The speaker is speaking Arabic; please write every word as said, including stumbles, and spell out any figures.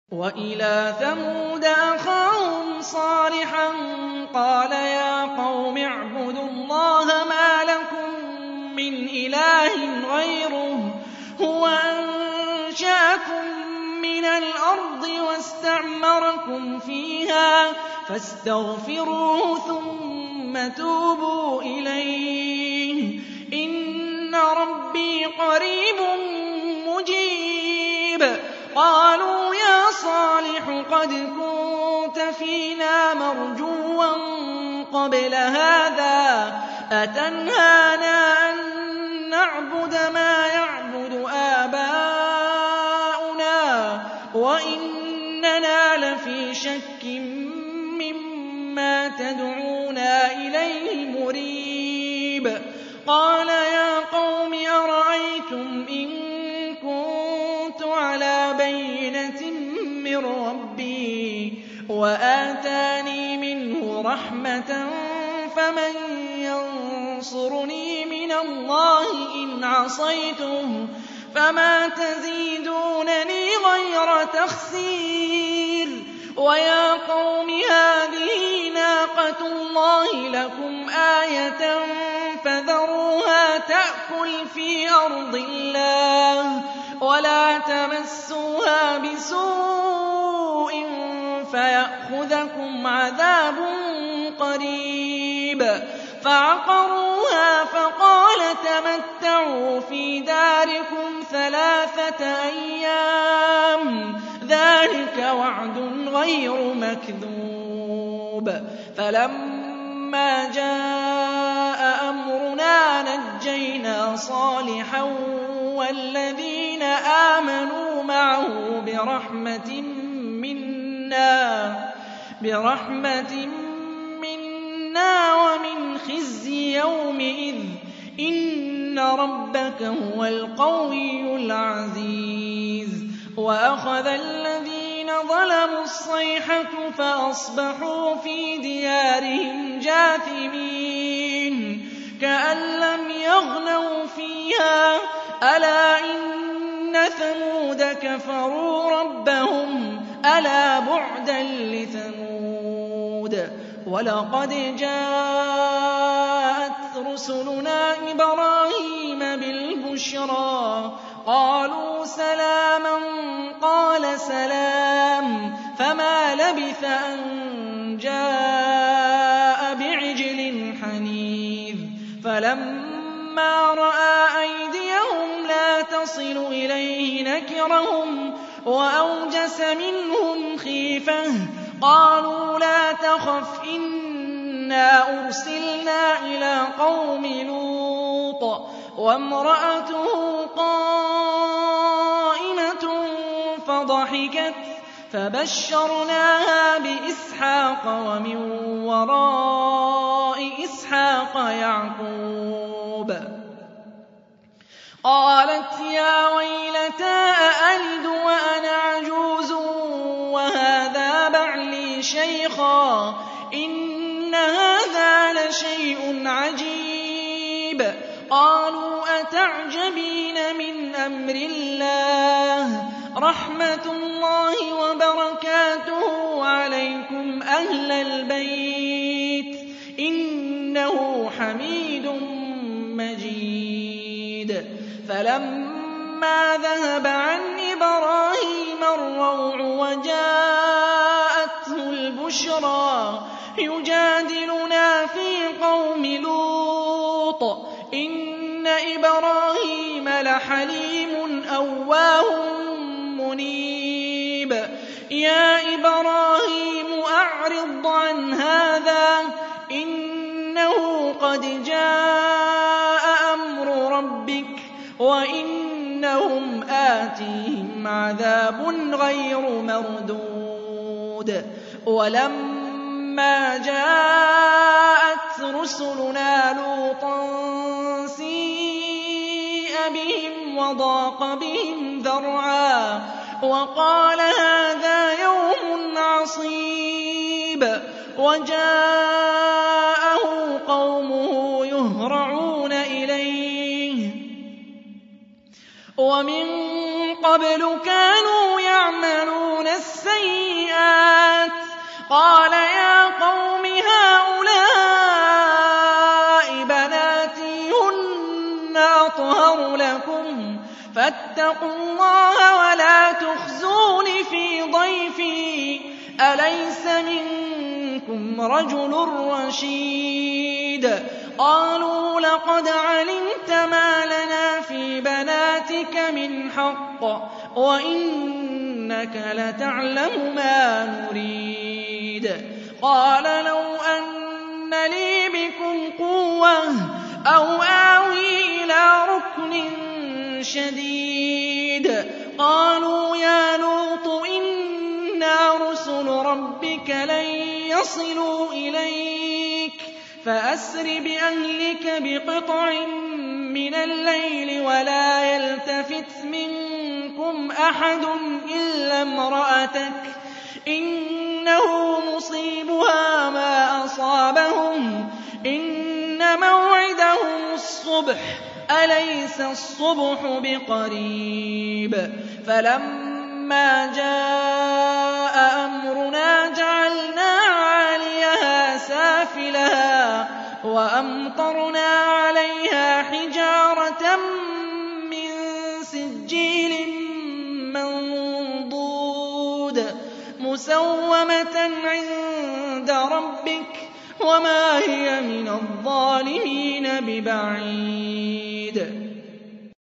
وَإِلَىٰ ثَمُودَ أَخَاهُمْ صَالِحًا قَالَ يَا قَوْمِ اعْبُدُوا اللَّهَ مَا لَكُم مِّنْ إِلَٰهٍ غَيْرُهُ هُوَ أَنشَأَكُم مِّنَ الْأَرْضِ وَاسْتَعْمَرَكُمْ فِيهَا فَاسْتَغْفِرُوهُ ثُمَّ تُوبُوا إِلَيْهِ ۚ إِنَّ رَبِّي قَرِيبٌ مُّجِيبٌ. قَالُوا يَا صَالِحُ قَدْ كُنتَ فِينَا مَرْجُوًّا قَبْلَ هَٰذَا أَتَنْهَانَا أَن نَّعْبُدَ مَا يَعْبُدُ آبَاؤُنَا وَإِنَّنَا لَفِي شَكٍّ مِّمَّا تَدْعُونَا إِلَيْهِ مُرِيبٍ. قَالَ يَا قَوْمِ أَرَأَيْتُمْ إِن كُنتُ عَلَىٰ بَيِّنَةٍ مِّن رَّبِّي وَآتَانِي مِنْهُ رَحْمَةً فَمَن يَنصُرُنِي مِنَ اللَّهِ إِنْ عَصَيْتُهُ ۖ فَمَا تَزِيدُونَنِي غَيْرَ تَخْسِيرٍ. وَيَا قَوْمِ هَٰذِهِ نَاقَةُ اللَّهِ لَكُمْ آيَةً فَذَرُوهَا تَأْكُلْ فِي أَرْضِ اللَّهِ وَلَا تَمَسُّوهَا بِسُوءٍ فَيَأْخُذَكُمْ عَذَابٌ قَرِيبٌ. فَعَقَرُوهَا فَقَالَ تَمَتَّعُوا فِي دَارِكُمْ ثَلَاثَةَ أَيَّامٍ ۖ ذَٰلِكَ وَعْدٌ غَيْرُ مَكْذُوبٍ. فَلَمَّا جَاءَ أَمْرُنَا نَجَّيْنَا صَالِحًا وَالَّذِينَ آمَنُوا مَعَهُ بِرَحْمَةٍ مِّنَّا بِرَحْمَةٍ مِّنَّا وَمِنْ خِزْيِ يَوْمِئِذٍ ۗ إِنَّ رَبَّكَ هُوَ الْقَوِيُّ الْعَزِيزُ. وَأَخَذَ الَّذِينَ ظَلَمُوا الصَّيْحَةُ فَأَصْبَحُوا فِي دِيَارِهِمْ جَاثِمِينَ كَأَن لَّمْ يَغْنَوْا فِيهَا ۗ أَلَا إِنَّ ثَمُودَ كَفَرُوا رَبَّهُمْ ۗ أَلَا بُعْدًا لِّثَمُودَ. وَلَقَدْ جَاءَتْ رُسُلُنَا إِبْرَاهِيمَ بِالْبُشْرَىٰ قَالُوا سَلَامًا قَالَ سَلَامٌ فَمَا لَبِثَ أَن جَاءَ بِعِجْلٍ حَنِيذٍ. فَلَمَّا رَأَىٰ أَيْدِيَهُمْ لَا تَصِلُ إِلَيْهِ نَكِرَهُمْ وَأَوْجَسَ مِنْهُمْ خِيفَةً. قَالُوا لَا تَخَفْ إِنَّا أُرْسِلْنَا إِلَىٰ قَوْمِ لُوطٍ وَامْرَأَتُهُ قَائِمَةٌ فَضَحِكَتْ فَبَشَّرْنَاهَا بِإِسْحَاقَ وَمِن وَرَاءِ إِسْحَاقَ يَعْقُوبَ. قَالَتْ يَا وَيْلَتَىٰ أَأَلِدُ وَأَنَا عَجُوزٌ وَهَٰذَا بَعْلِي شَيْخًا إِنَّ هَٰذَا لَشَيْءٌ عَجِيبٌ. قَالُوا أَتَعْجَبِينَ مِنْ أَمْرِ اللَّهِ ۖ رَحْمَتُ اللَّهِ وَبَرَكَاتُهُ عَلَيْكُمْ أَهْلَ الْبَيْتِ ۚ إِنَّهُ حَمِيدٌ مَّجِيدٌ. فَلَمَّا ذَهَبَ عَنْ إِبْرَاهِيمَ الرَّوْعُ وَجَاءَتْهُ الْبُشْرَىٰ يُجَادِلُنَا فِي قَوْمِ لُوطٍ إِنَّ إِبْرَاهِيمَ لَحَلِيمٌ أَوَّاهٌ مُّنِيبٌ. يَا إِبْرَاهِيمُ أَعْرِضْ عَنْ هَٰذَا إِنَّهُ قَدْ جَاءَ أَمْرُ رَبِّكَ وَإِنَّهُمْ آتِيهِمْ عَذَابٌ غَيْرُ مَرْدُودٍ. وَلَمَّا جَاءَتْ رُسُلُنَا لُوطًا سِيءَ بِهِمْ وَضَاقَ بِهِمْ ذَرْعًا وَقَالَ هَٰذَا يَوْمٌ عَصِيبٌ. وَجَاءَهُ قَوْمُهُ يُهْرَعُونَ إِلَيْهِ وَمِن قَبْلُ كَانُوا يَعْمَلُونَ السَّيِّئَاتِ قَالَ يَا قَوْمِ هَٰؤُلَاءِ بَنَاتِي هُنَّ أَطْهَرُ لَكُمْ فَاتَّقُوا اللَّهَ وَلَا تُخْزُونِ فِي ضَيْفِي أَلَيْسَ مِنكُمْ رَجُلٌ رَّشِيدٌ قَالُوا لَقَدْ عَلِمْتَ مَا لَنَا فِي بَنَاتِكَ مِنْ حَقٍّ وَإِنَّكَ لَتَعْلَمُ مَا نُرِيدُ قَالَ لَوْ أَنَّ لِي بِكُمْ قُوَّةً أَوْ آوِي إِلَىٰ رُكْنٍ شَدِيدٍ قَالُوا يَا لُوطُ إِنَّا رُسُلُ رَبِّكَ لَن يَصِلُوا إِلَيْكَ فَأَسْرِ بِأَهْلِكَ بِقِطْعٍ مِّنَ اللَّيْلِ وَلَا يَلْتَفِتْ مِنكُمْ أَحَدٌ إِلَّا امْرَأَتَكَ إِنَّهُ مُصِيبُهَا مَا أَصَابَهُمْ إِنَّ مَوْعِدَهُمُ الصُّبْحُ أَلَيْسَ الصُّبْحُ بِقَرِيبٍ فَلَمَّا جَاءَ أَمْرُنَا جَعَلْنَا عَالِيَهَا سَافِلَهَا وَأَمْطَرْنَا عَلَيْهَا حِجَارَةً مِّن سِجِّيلٍ مَّنضُودٍ مُّسَوَّمَةً عِندَ رَبِّكَ وَمَا هِيَ مِنَ الظَّالِمِينَ بِبَعِيدٍ